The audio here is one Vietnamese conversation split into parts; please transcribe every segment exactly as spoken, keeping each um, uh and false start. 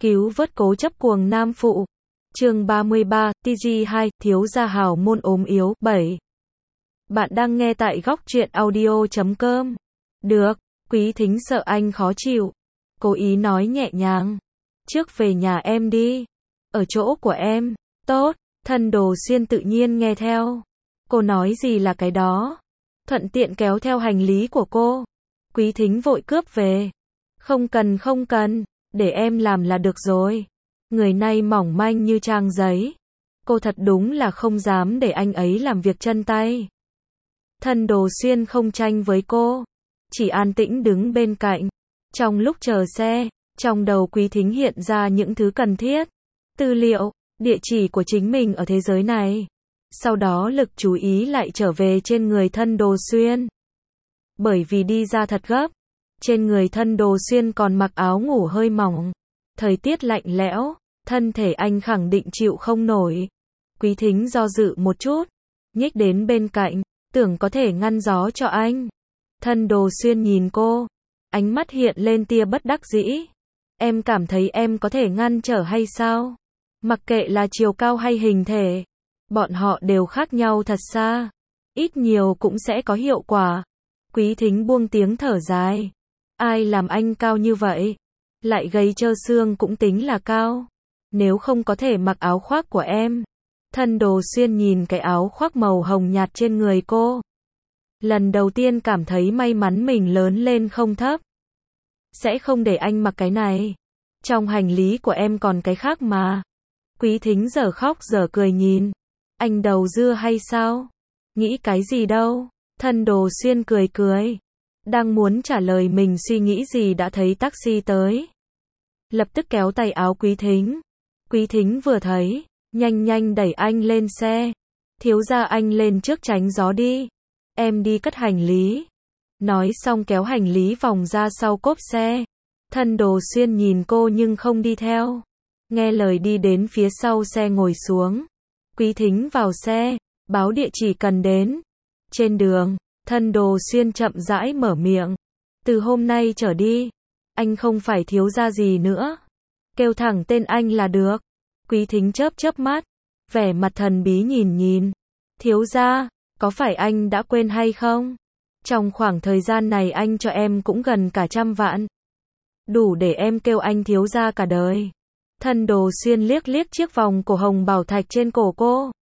Cứu vớt cố chấp cuồng nam phụ. Chương ba mươi ba, tê giê hai, thiếu gia hào môn ốm yếu, bảy. Bạn đang nghe tại góc truyện audio chấm com. Được, Quý Thính sợ anh khó chịu. Cố ý nói nhẹ nhàng. Trước về nhà em đi. Ở chỗ của em. Tốt, Thân Đồ Xuyên tự nhiên nghe theo. Cô nói gì là cái đó. Thuận tiện kéo theo hành lý của cô. Quý Thính vội cướp về. Không cần không cần, để em làm là được rồi. Người này mỏng manh như trang giấy. Cô thật đúng là không dám để anh ấy làm việc chân tay. Thân Đồ Xuyên không tranh với cô, chỉ an tĩnh đứng bên cạnh. Trong lúc chờ xe, trong đầu Quý Thính hiện ra những thứ cần thiết. Tư liệu, địa chỉ của chính mình ở thế giới này. Sau đó lực chú ý lại trở về trên người Thân Đồ Xuyên. Bởi vì đi ra thật gấp, trên người Thân Đồ Xuyên còn mặc áo ngủ hơi mỏng. Thời tiết lạnh lẽo, thân thể anh khẳng định chịu không nổi. Quý Thính do dự một chút, nhích đến bên cạnh, tưởng có thể ngăn gió cho anh. Thân Đồ Xuyên nhìn cô, ánh mắt hiện lên tia bất đắc dĩ. Em cảm thấy em có thể ngăn trở hay sao? Mặc kệ là chiều cao hay hình thể, bọn họ đều khác nhau thật xa. Ít nhiều cũng sẽ có hiệu quả. Quý Thính buông tiếng thở dài. Ai làm anh cao như vậy? Lại gầy trơ xương cũng tính là cao. Nếu không có thể mặc áo khoác của em. Thân Đồ Xuyên nhìn cái áo khoác màu hồng nhạt trên người cô. Lần đầu tiên cảm thấy may mắn mình lớn lên không thấp. Sẽ không để anh mặc cái này. Trong hành lý của em còn cái khác mà. Quý Thính giờ khóc giờ cười nhìn. Anh đầu dưa hay sao? Nghĩ cái gì đâu? Thân Đồ Xuyên cười cười. Đang muốn trả lời mình suy nghĩ gì đã thấy taxi tới. Lập tức kéo tay áo Quý Thính. Quý Thính vừa thấy, nhanh nhanh đẩy anh lên xe. Thiếu gia anh lên trước tránh gió đi. Em đi cất hành lý. Nói xong kéo hành lý vòng ra sau cốp xe. Thân Đồ Xuyên nhìn cô nhưng không đi theo. Nghe lời đi đến phía sau xe ngồi xuống. Quý Thính vào xe, báo địa chỉ cần đến. Trên đường, Thân Đồ Xuyên chậm rãi mở miệng. Từ hôm nay trở đi, anh không phải thiếu gia gì nữa. Kêu thẳng tên anh là được. Quý Thính chớp chớp mắt, vẻ mặt thần bí nhìn nhìn. Thiếu gia, có phải anh đã quên hay không? Trong khoảng thời gian này anh cho em cũng gần cả trăm vạn. Đủ để em kêu anh thiếu gia cả đời. Thân Đồ Xuyên liếc liếc chiếc vòng cổ hồng bảo thạch trên cổ cô.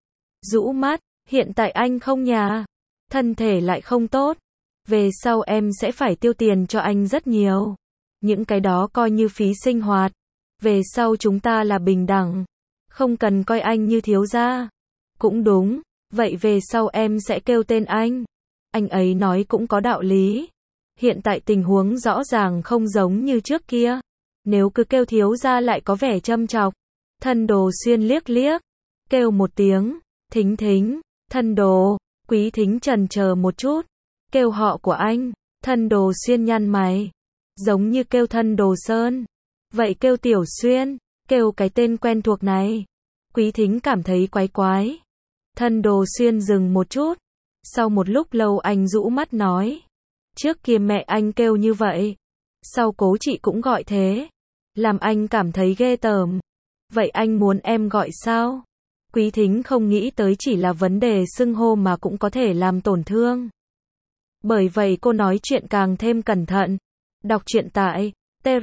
Rũ mắt, hiện tại anh không nhà. Thân thể lại không tốt. Về sau em sẽ phải tiêu tiền cho anh rất nhiều. Những cái đó coi như phí sinh hoạt. Về sau chúng ta là bình đẳng. Không cần coi anh như thiếu gia. Cũng đúng, vậy về sau em sẽ kêu tên anh. Anh ấy nói cũng có đạo lý. Hiện tại tình huống rõ ràng không giống như trước kia. Nếu cứ kêu thiếu gia lại có vẻ châm chọc. Thân Đồ Xuyên liếc liếc. Kêu một tiếng, Thính Thính, Thân Đồ. Quý Thính chần chờ một chút. Kêu họ của anh. Thân Đồ Xuyên nhăn mày. Giống như kêu Thân Đồ Sơn. Vậy kêu Tiểu Xuyên. Kêu cái tên quen thuộc này. Quý Thính cảm thấy quái quái. Thân Đồ Xuyên dừng một chút. Sau một lúc lâu anh rũ mắt nói. Trước kia mẹ anh kêu như vậy. Sau cố chị cũng gọi thế. Làm anh cảm thấy ghê tởm. Vậy anh muốn em gọi sao? Quý Thính không nghĩ tới chỉ là vấn đề xưng hô mà cũng có thể làm tổn thương. Bởi vậy cô nói chuyện càng thêm cẩn thận. Đọc truyện tại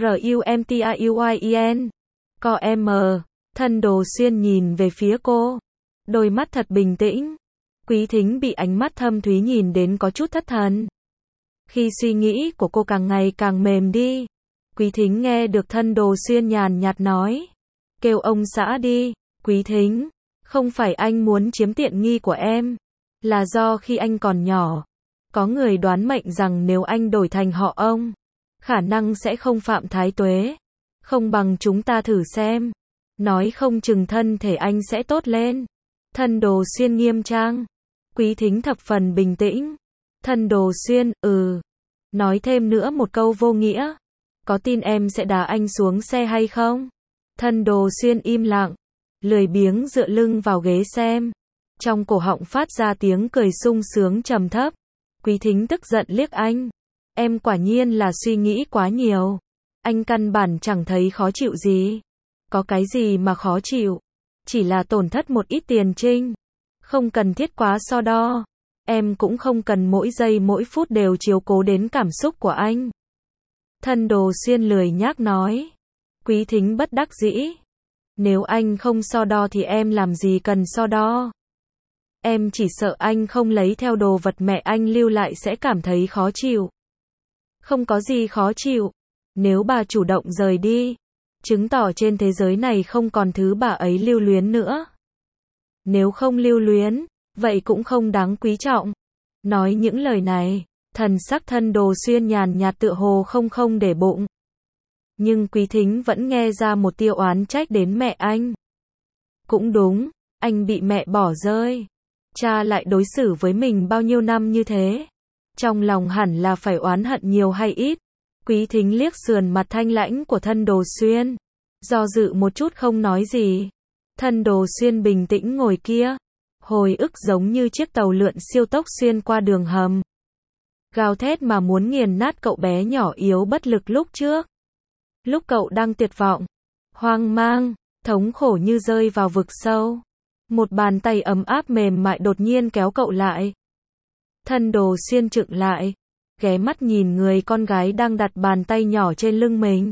trumtauyen. Co em. Thân Đồ Xuyên nhìn về phía cô. Đôi mắt thật bình tĩnh. Quý Thính bị ánh mắt thâm thúy nhìn đến có chút thất thần. Khi suy nghĩ của cô càng ngày càng mềm đi. Quý Thính nghe được Thân Đồ Xuyên nhàn nhạt nói. Kêu ông xã đi. Quý Thính. Không phải anh muốn chiếm tiện nghi của em. Là do khi anh còn nhỏ. Có người đoán mệnh rằng nếu anh đổi thành họ ông. Khả năng sẽ không phạm thái tuế. Không bằng chúng ta thử xem. Nói không chừng thân thể anh sẽ tốt lên. Thân Đồ Xuyên nghiêm trang. Quý Thính thập phần bình tĩnh. Thân Đồ Xuyên, ừ. Nói thêm nữa một câu vô nghĩa. Có tin em sẽ đá anh xuống xe hay không? Thân Đồ Xuyên im lặng. Lười biếng dựa lưng vào ghế xem. Trong cổ họng phát ra tiếng cười sung sướng trầm thấp. Quý Thính tức giận liếc anh. Em quả nhiên là suy nghĩ quá nhiều. Anh căn bản chẳng thấy khó chịu gì. Có cái gì mà khó chịu? Chỉ là tổn thất một ít tiền trinh. Không cần thiết quá so đo. Em cũng không cần mỗi giây mỗi phút đều chiếu cố đến cảm xúc của anh. Thân Đồ Xuyên lười nhác nói. Quý Thính bất đắc dĩ. Nếu anh không so đo thì em làm gì cần so đo. Em chỉ sợ anh không lấy theo đồ vật mẹ anh lưu lại sẽ cảm thấy khó chịu. Không có gì khó chịu. Nếu bà chủ động rời đi, chứng tỏ trên thế giới này không còn thứ bà ấy lưu luyến nữa. Nếu không lưu luyến, vậy cũng không đáng quý trọng. Nói những lời này, thần sắc Thân Đồ Xuyên nhàn nhạt tựa hồ không không để bụng. Nhưng Quý Thính vẫn nghe ra một tia oán trách đến mẹ anh. Cũng đúng, anh bị mẹ bỏ rơi. Cha lại đối xử với mình bao nhiêu năm như thế. Trong lòng hẳn là phải oán hận nhiều hay ít. Quý Thính liếc sườn mặt thanh lãnh của Thân Đồ Xuyên. Do dự một chút không nói gì. Thân Đồ Xuyên bình tĩnh ngồi kia. Hồi ức giống như chiếc tàu lượn siêu tốc xuyên qua đường hầm. Gào thét mà muốn nghiền nát cậu bé nhỏ yếu bất lực lúc trước. Lúc cậu đang tuyệt vọng, hoang mang, thống khổ như rơi vào vực sâu. Một bàn tay ấm áp mềm mại đột nhiên kéo cậu lại. Thân Đồ Xuyên trựng lại, ghé mắt nhìn người con gái đang đặt bàn tay nhỏ trên lưng mình.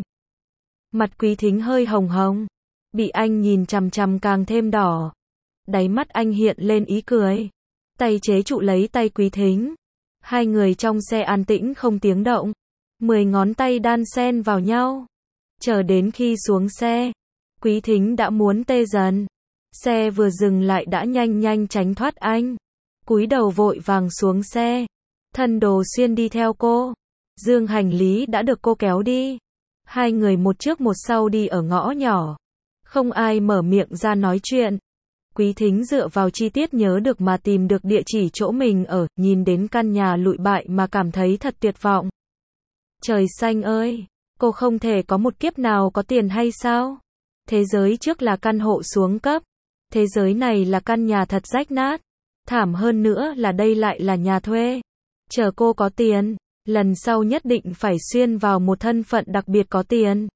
Mặt Quý Thính hơi hồng hồng, bị anh nhìn chằm chằm càng thêm đỏ. Đáy mắt anh hiện lên ý cười. Tay chế trụ lấy tay Quý Thính. Hai người trong xe an tĩnh không tiếng động. Mười ngón tay đan xen vào nhau. Chờ đến khi xuống xe, Quý Thính đã muốn tê dần. Xe vừa dừng lại đã nhanh nhanh tránh thoát anh. Cúi đầu vội vàng xuống xe. Thân Đồ Xuyên đi theo cô. Dương hành lý đã được cô kéo đi. Hai người một trước một sau đi ở ngõ nhỏ. Không ai mở miệng ra nói chuyện. Quý Thính dựa vào chi tiết nhớ được mà tìm được địa chỉ chỗ mình ở, nhìn đến căn nhà lụi bại mà cảm thấy thật tuyệt vọng. Trời xanh ơi, cô không thể có một kiếp nào có tiền hay sao? Thế giới trước là căn hộ xuống cấp. Thế giới này là căn nhà thật rách nát. Thảm hơn nữa là đây lại là nhà thuê. Chờ cô có tiền, lần sau nhất định phải xuyên vào một thân phận đặc biệt có tiền.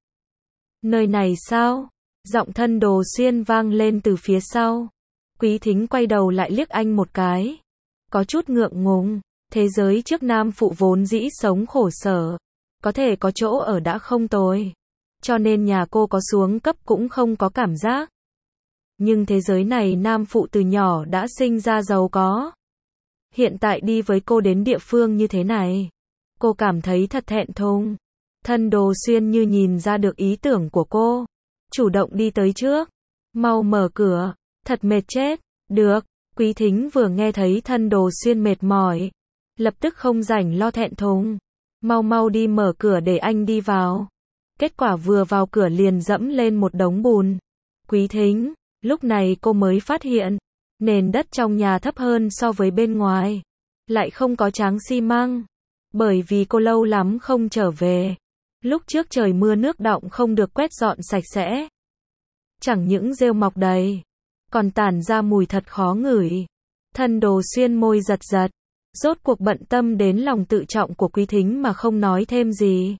Nơi này sao? Giọng Thân Đồ Xuyên vang lên từ phía sau. Quý Thính quay đầu lại liếc anh một cái. Có chút ngượng ngùng. Thế giới trước nam phụ vốn dĩ sống khổ sở. Có thể có chỗ ở đã không tồi. Cho nên nhà cô có xuống cấp cũng không có cảm giác. Nhưng thế giới này nam phụ từ nhỏ đã sinh ra giàu có. Hiện tại đi với cô đến địa phương như thế này. Cô cảm thấy thật thẹn thùng. Thân Đồ Xuyên như nhìn ra được ý tưởng của cô. Chủ động đi tới trước. Mau mở cửa. Thật mệt chết. Được. Quý Thính vừa nghe thấy Thân Đồ Xuyên mệt mỏi. Lập tức không rảnh lo thẹn thùng. Mau mau đi mở cửa để anh đi vào. Kết quả vừa vào cửa liền dẫm lên một đống bùn. Quý Thính. Lúc này cô mới phát hiện. Nền đất trong nhà thấp hơn so với bên ngoài. Lại không có tráng xi măng. Bởi vì cô lâu lắm không trở về. Lúc trước trời mưa nước đọng không được quét dọn sạch sẽ. Chẳng những rêu mọc đầy, còn tản ra mùi thật khó ngửi. Thân Đồ Xuyên môi giật giật. Rốt cuộc bận tâm đến lòng tự trọng của Quý Thính mà không nói thêm gì.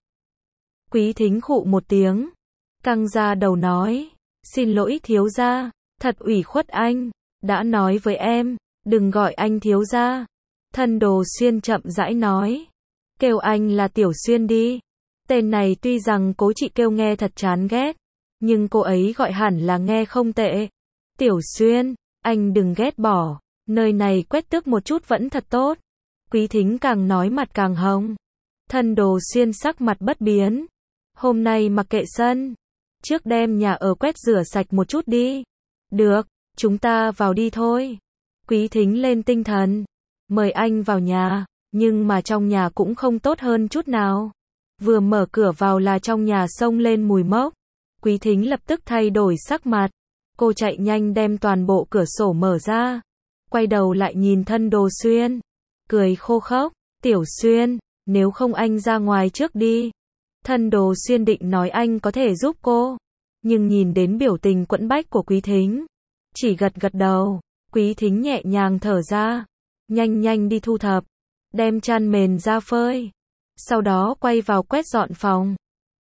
Quý Thính khụ một tiếng. Căng ra đầu nói. Xin lỗi thiếu gia. Thật ủy khuất anh. Đã nói với em. Đừng gọi anh thiếu gia. Thân Đồ Xuyên chậm rãi nói. Kêu anh là Tiểu Xuyên đi. Tên này tuy rằng cố chị kêu nghe thật chán ghét. Nhưng cô ấy gọi hẳn là nghe không tệ. Tiểu Xuyên. Anh đừng ghét bỏ. Nơi này quét tước một chút vẫn thật tốt. Quý Thính càng nói mặt càng hồng. Thân Đồ Xuyên sắc mặt bất biến. Hôm nay mặc kệ sân. Trước đem nhà ở quét rửa sạch một chút đi. Được, chúng ta vào đi thôi. Quý Thính lên tinh thần. Mời anh vào nhà. Nhưng mà trong nhà cũng không tốt hơn chút nào. Vừa mở cửa vào là trong nhà xông lên mùi mốc. Quý Thính lập tức thay đổi sắc mặt. Cô chạy nhanh đem toàn bộ cửa sổ mở ra. Quay đầu lại nhìn Thân Đồ Xuyên. Cười khô khốc. Tiểu Xuyên, nếu không anh ra ngoài trước đi. Thân Đồ Xuyên định nói anh có thể giúp cô. Nhưng nhìn đến biểu tình quẫn bách của Quý Thính. Chỉ gật gật đầu. Quý Thính nhẹ nhàng thở ra. Nhanh nhanh đi thu thập. Đem chăn mền ra phơi. Sau đó quay vào quét dọn phòng.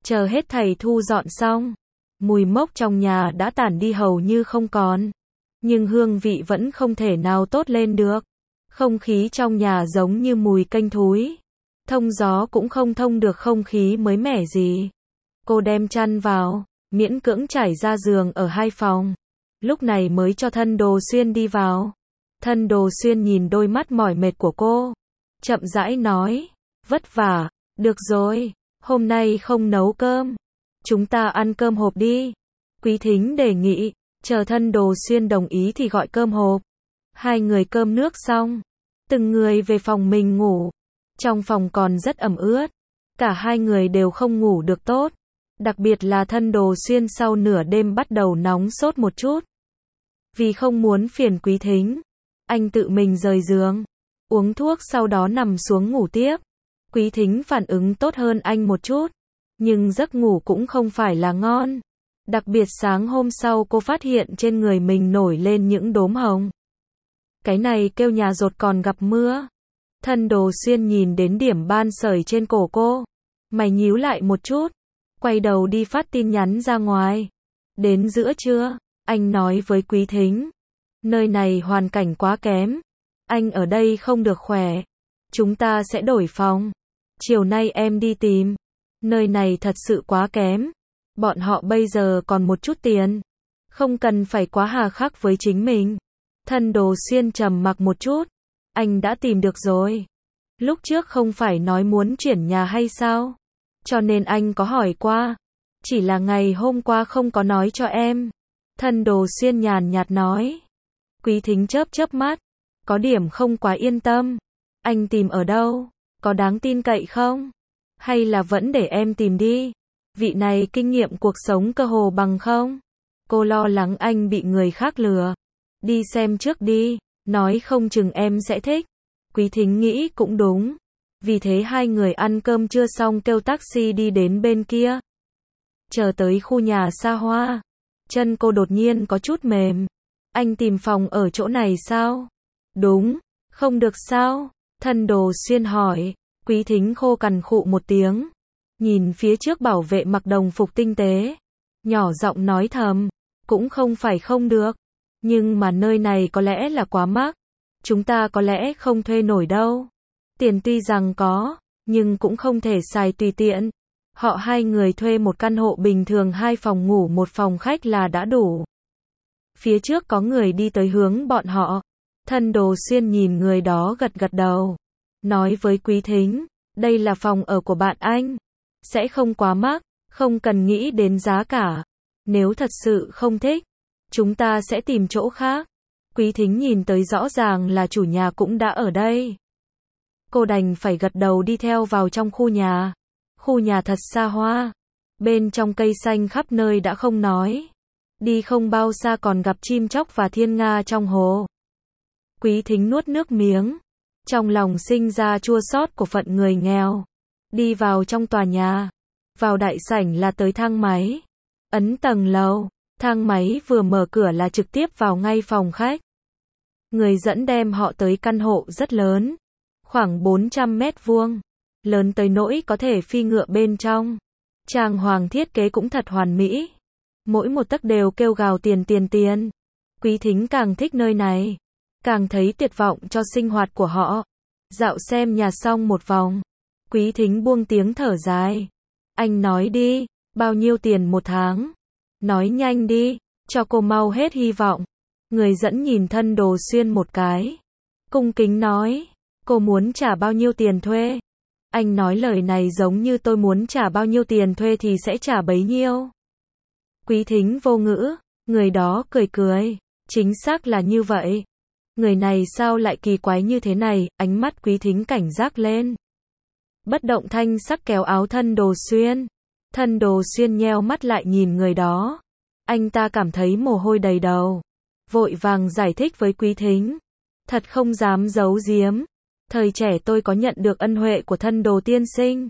Chờ hết thầy thu dọn xong, mùi mốc trong nhà đã tản đi hầu như không còn. Nhưng hương vị vẫn không thể nào tốt lên được. Không khí trong nhà giống như mùi canh thúi. Thông gió cũng không thông được không khí mới mẻ gì. Cô đem chăn vào, miễn cưỡng trải ra giường ở hai phòng. Lúc này mới cho Thân Đồ Xuyên đi vào. Thân Đồ Xuyên nhìn đôi mắt mỏi mệt của cô, chậm rãi nói, vất vả, được rồi, hôm nay không nấu cơm. Chúng ta ăn cơm hộp đi. Quý Thính đề nghị, chờ Thân Đồ Xuyên đồng ý thì gọi cơm hộp. Hai người cơm nước xong, từng người về phòng mình ngủ. Trong phòng còn rất ẩm ướt. Cả hai người đều không ngủ được tốt. Đặc biệt là Thân Đồ Xuyên sau nửa đêm bắt đầu nóng sốt một chút. Vì không muốn phiền Quý Thính, anh tự mình rời giường, uống thuốc sau đó nằm xuống ngủ tiếp. Quý Thính phản ứng tốt hơn anh một chút, nhưng giấc ngủ cũng không phải là ngon. Đặc biệt sáng hôm sau cô phát hiện trên người mình nổi lên những đốm hồng. Cái này kêu nhà dột còn gặp mưa. Thân Đồ Xuyên nhìn đến điểm ban sởi trên cổ cô, mày nhíu lại một chút, quay đầu đi phát tin nhắn ra ngoài. Đến giữa trưa, anh nói với Quý Thính, nơi này hoàn cảnh quá kém, anh ở đây không được khỏe, chúng ta sẽ đổi phòng. Chiều nay em đi tìm, nơi này thật sự quá kém. Bọn họ bây giờ còn một chút tiền, không cần phải quá hà khắc với chính mình. Thân Đồ Xuyên trầm mặc một chút, anh đã tìm được rồi. Lúc trước không phải nói muốn chuyển nhà hay sao? Cho nên anh có hỏi qua, chỉ là ngày hôm qua không có nói cho em. Thân Đồ Xuyên nhàn nhạt nói. Quý Thính chớp chớp mắt, có điểm không quá yên tâm. Anh tìm ở đâu? Có đáng tin cậy không? Hay là vẫn để em tìm đi? Vị này kinh nghiệm cuộc sống cơ hồ bằng không? Cô lo lắng anh bị người khác lừa. Đi xem trước đi, nói không chừng em sẽ thích. Quý Thính nghĩ cũng đúng. Vì thế hai người ăn cơm trưa xong kêu taxi đi đến bên kia. Chờ tới khu nhà xa hoa, chân cô đột nhiên có chút mềm. Anh tìm phòng ở chỗ này sao? Đúng, không được sao? Thân Đồ Xuyên hỏi. Quý Thính khô cằn khụ một tiếng, nhìn phía trước bảo vệ mặc đồng phục tinh tế, nhỏ giọng nói thầm, cũng không phải không được, nhưng mà nơi này có lẽ là quá mắc, chúng ta có lẽ không thuê nổi đâu. Tiền tuy rằng có, nhưng cũng không thể xài tùy tiện. Họ hai người thuê một căn hộ bình thường hai phòng ngủ một phòng khách là đã đủ. Phía trước có người đi tới hướng bọn họ. Thân Đồ Xuyên nhìn người đó gật gật đầu, nói với Quý Thính, đây là phòng ở của bạn anh, sẽ không quá mắc, không cần nghĩ đến giá cả. Nếu thật sự không thích, chúng ta sẽ tìm chỗ khác. Quý Thính nhìn tới rõ ràng là chủ nhà cũng đã ở đây. Cô đành phải gật đầu đi theo vào trong khu nhà. Khu nhà thật xa hoa, bên trong cây xanh khắp nơi đã không nói. Đi không bao xa còn gặp chim chóc và thiên nga trong hồ. Quý Thính nuốt nước miếng, trong lòng sinh ra chua xót của phận người nghèo. Đi vào trong tòa nhà, vào đại sảnh là tới thang máy. Ấn tầng lầu, thang máy vừa mở cửa là trực tiếp vào ngay phòng khách. Người dẫn đem họ tới căn hộ rất lớn, khoảng bốn trăm mét vuông, lớn tới nỗi có thể phi ngựa bên trong. Trang hoàng thiết kế cũng thật hoàn mỹ, mỗi một tấc đều kêu gào tiền tiền tiền. Quý Thính càng thích nơi này, càng thấy tuyệt vọng cho sinh hoạt của họ. Dạo xem nhà xong một vòng, Quý Thính buông tiếng thở dài. Anh nói đi, bao nhiêu tiền một tháng? Nói nhanh đi, cho cô mau hết hy vọng. Người dẫn nhìn Thân Đồ Xuyên một cái, cung kính nói, cô muốn trả bao nhiêu tiền thuê? Anh nói lời này giống như tôi muốn trả bao nhiêu tiền thuê thì sẽ trả bấy nhiêu. Quý Thính vô ngữ, người đó cười cười, chính xác là như vậy. Người này sao lại kỳ quái như thế này? Ánh mắt Quý Thính cảnh giác lên. Bất động thanh sắc kéo áo Thân Đồ Xuyên. Thân Đồ Xuyên nheo mắt lại nhìn người đó. Anh ta cảm thấy mồ hôi đầy đầu, vội vàng giải thích với Quý Thính. Thật không dám giấu giếm, thời trẻ tôi có nhận được ân huệ của Thân Đồ tiên sinh.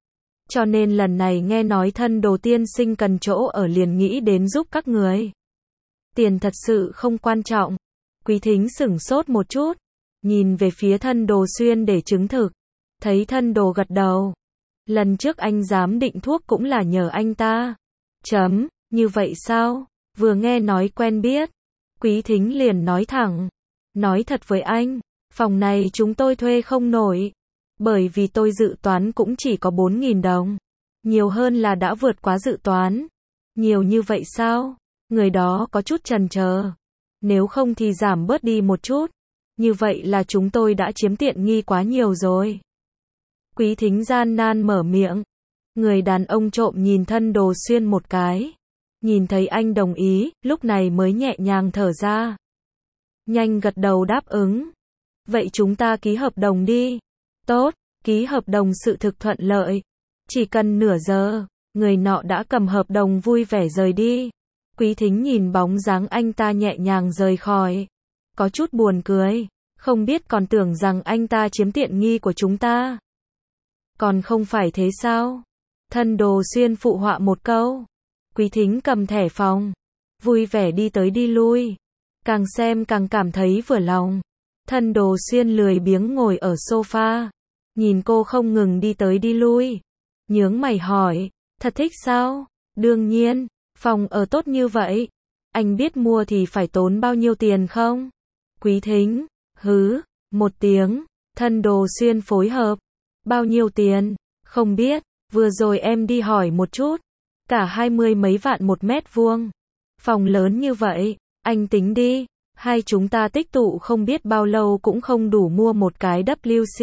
Cho nên lần này nghe nói Thân Đồ tiên sinh cần chỗ ở liền nghĩ đến giúp các người. Tiền thật sự không quan trọng. Quý Thính sửng sốt một chút, nhìn về phía Thân Đồ Xuyên để chứng thực. Thấy Thân Đồ gật đầu, Lần trước anh dám định thuốc cũng là nhờ anh ta. Chấm, như vậy sao? Vừa nghe nói quen biết, Quý Thính liền nói thẳng. Nói thật với anh, phòng này chúng tôi thuê không nổi. Bởi vì tôi dự toán cũng chỉ có bốn nghìn đồng. Nhiều hơn là đã vượt quá dự toán. Nhiều như vậy sao? Người đó có chút chần chờ. Nếu không thì giảm bớt đi một chút. Như vậy là chúng tôi đã chiếm tiện nghi quá nhiều rồi. Quý Thính gian nan mở miệng. Người đàn ông trộm nhìn Thân Đồ Xuyên một cái. Nhìn thấy anh đồng ý, lúc này mới nhẹ nhàng thở ra. Nhanh gật đầu đáp ứng. Vậy chúng ta ký hợp đồng đi. Tốt, ký hợp đồng sự thực thuận lợi. Chỉ cần nửa giờ, người nọ đã cầm hợp đồng vui vẻ rời đi. Quý Thính nhìn bóng dáng anh ta nhẹ nhàng rời khỏi. Có chút buồn cười, không biết còn tưởng rằng anh ta chiếm tiện nghi của chúng ta. Còn không phải thế sao? Thân Đồ Xuyên phụ họa một câu. Quý Thính cầm thẻ phòng, vui vẻ đi tới đi lui. Càng xem càng cảm thấy vừa lòng. Thân Đồ Xuyên lười biếng ngồi ở sofa, nhìn cô không ngừng đi tới đi lui. Nhướng mày hỏi, thật thích sao? Đương nhiên, phòng ở tốt như vậy. Anh biết mua thì phải tốn bao nhiêu tiền không? Quý Thính, hứ, một tiếng. Thân Đồ Xuyên phối hợp. Bao nhiêu tiền? Không biết, vừa rồi em đi hỏi một chút. Cả hai mươi mấy vạn một mét vuông. Phòng lớn như vậy, anh tính đi. Hai chúng ta tích tụ không biết bao lâu cũng không đủ mua một cái W C.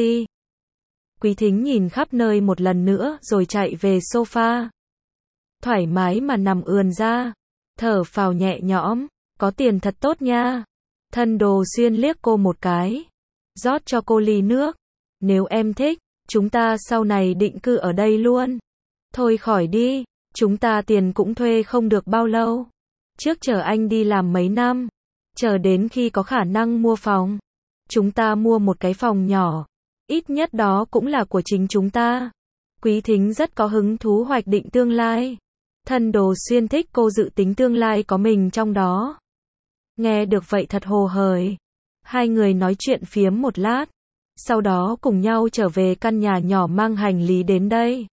Quý Thính nhìn khắp nơi một lần nữa rồi chạy về sofa. Thoải mái mà nằm ườn ra. Thở phào nhẹ nhõm. Có tiền thật tốt nha. Thân Đồ Xuyên liếc cô một cái. Rót cho cô ly nước. Nếu em thích, chúng ta sau này định cư ở đây luôn. Thôi khỏi đi. Chúng ta tiền cũng thuê không được bao lâu. Trước chờ anh đi làm mấy năm. Chờ đến khi có khả năng mua phòng. Chúng ta mua một cái phòng nhỏ. Ít nhất đó cũng là của chính chúng ta. Quý Thính rất có hứng thú hoạch định tương lai. Thân Đồ Xuyên thích cô dự tính tương lai có mình trong đó. Nghe được vậy thật hồ hởi. Hai người nói chuyện phiếm một lát. Sau đó cùng nhau trở về căn nhà nhỏ mang hành lý đến đây.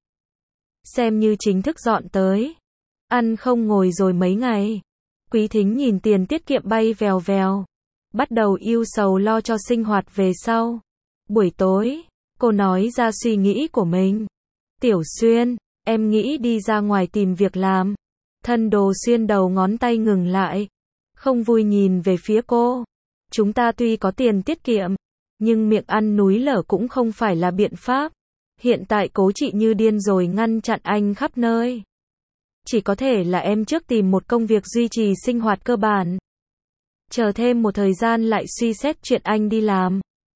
Xem như chính thức dọn tới. Ăn không ngồi rồi mấy ngày. Quý Thính nhìn tiền tiết kiệm bay vèo vèo. Bắt đầu ưu sầu lo cho sinh hoạt về sau. Buổi tối, cô nói ra suy nghĩ của mình. Tiểu Xuyên, em nghĩ đi ra ngoài tìm việc làm. Thân Đồ Xuyên đầu ngón tay ngừng lại. Không vui nhìn về phía cô. Chúng ta tuy có tiền tiết kiệm, nhưng miệng ăn núi lở cũng không phải là biện pháp. Hiện tại cố chị như điên rồi ngăn chặn anh khắp nơi. Chỉ có thể là em trước tìm một công việc duy trì sinh hoạt cơ bản. Chờ thêm một thời gian lại suy xét chuyện anh đi làm.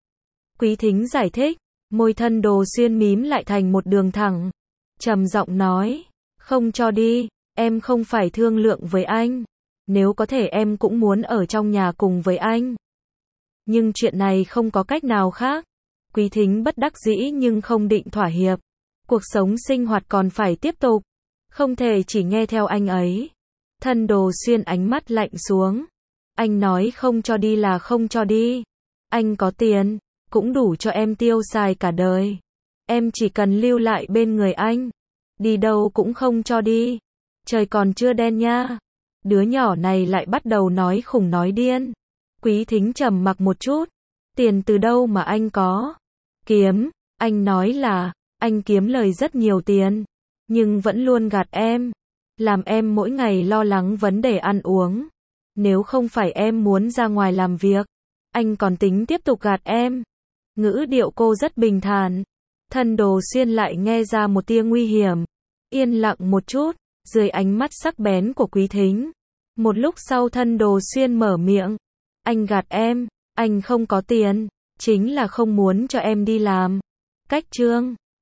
Quý Thính giải thích, môi Thân Đồ Xuyên mím lại thành một đường thẳng. Trầm giọng nói, không cho đi, em không phải thương lượng với anh. Nếu có thể em cũng muốn ở trong nhà cùng với anh. Nhưng chuyện này không có cách nào khác. Quý Thính bất đắc dĩ nhưng không định thỏa hiệp. Cuộc sống sinh hoạt còn phải tiếp tục. Không thể chỉ nghe theo anh ấy. Thân Đồ Xuyên ánh mắt lạnh xuống. Anh nói không cho đi là không cho đi. Anh có tiền, cũng đủ cho em tiêu xài cả đời. Em chỉ cần lưu lại bên người anh. Đi đâu cũng không cho đi. Trời còn chưa đen nha. Đứa nhỏ này lại bắt đầu nói khủng nói điên. Quý Thính trầm mặc một chút. Tiền từ đâu mà anh có? Kiếm, anh nói là, anh kiếm lời rất nhiều tiền. Nhưng vẫn luôn gạt em. Làm em mỗi ngày lo lắng vấn đề ăn uống. Nếu không phải em muốn ra ngoài làm việc, anh còn tính tiếp tục gạt em. Ngữ điệu cô rất bình thản. Thân Đồ Xuyên lại nghe ra một tia nguy hiểm. Yên lặng một chút, dưới ánh mắt sắc bén của Quý Thính. Một lúc sau Thân Đồ Xuyên mở miệng. Anh gạt em, anh không có tiền, chính là không muốn cho em đi làm. Cách chương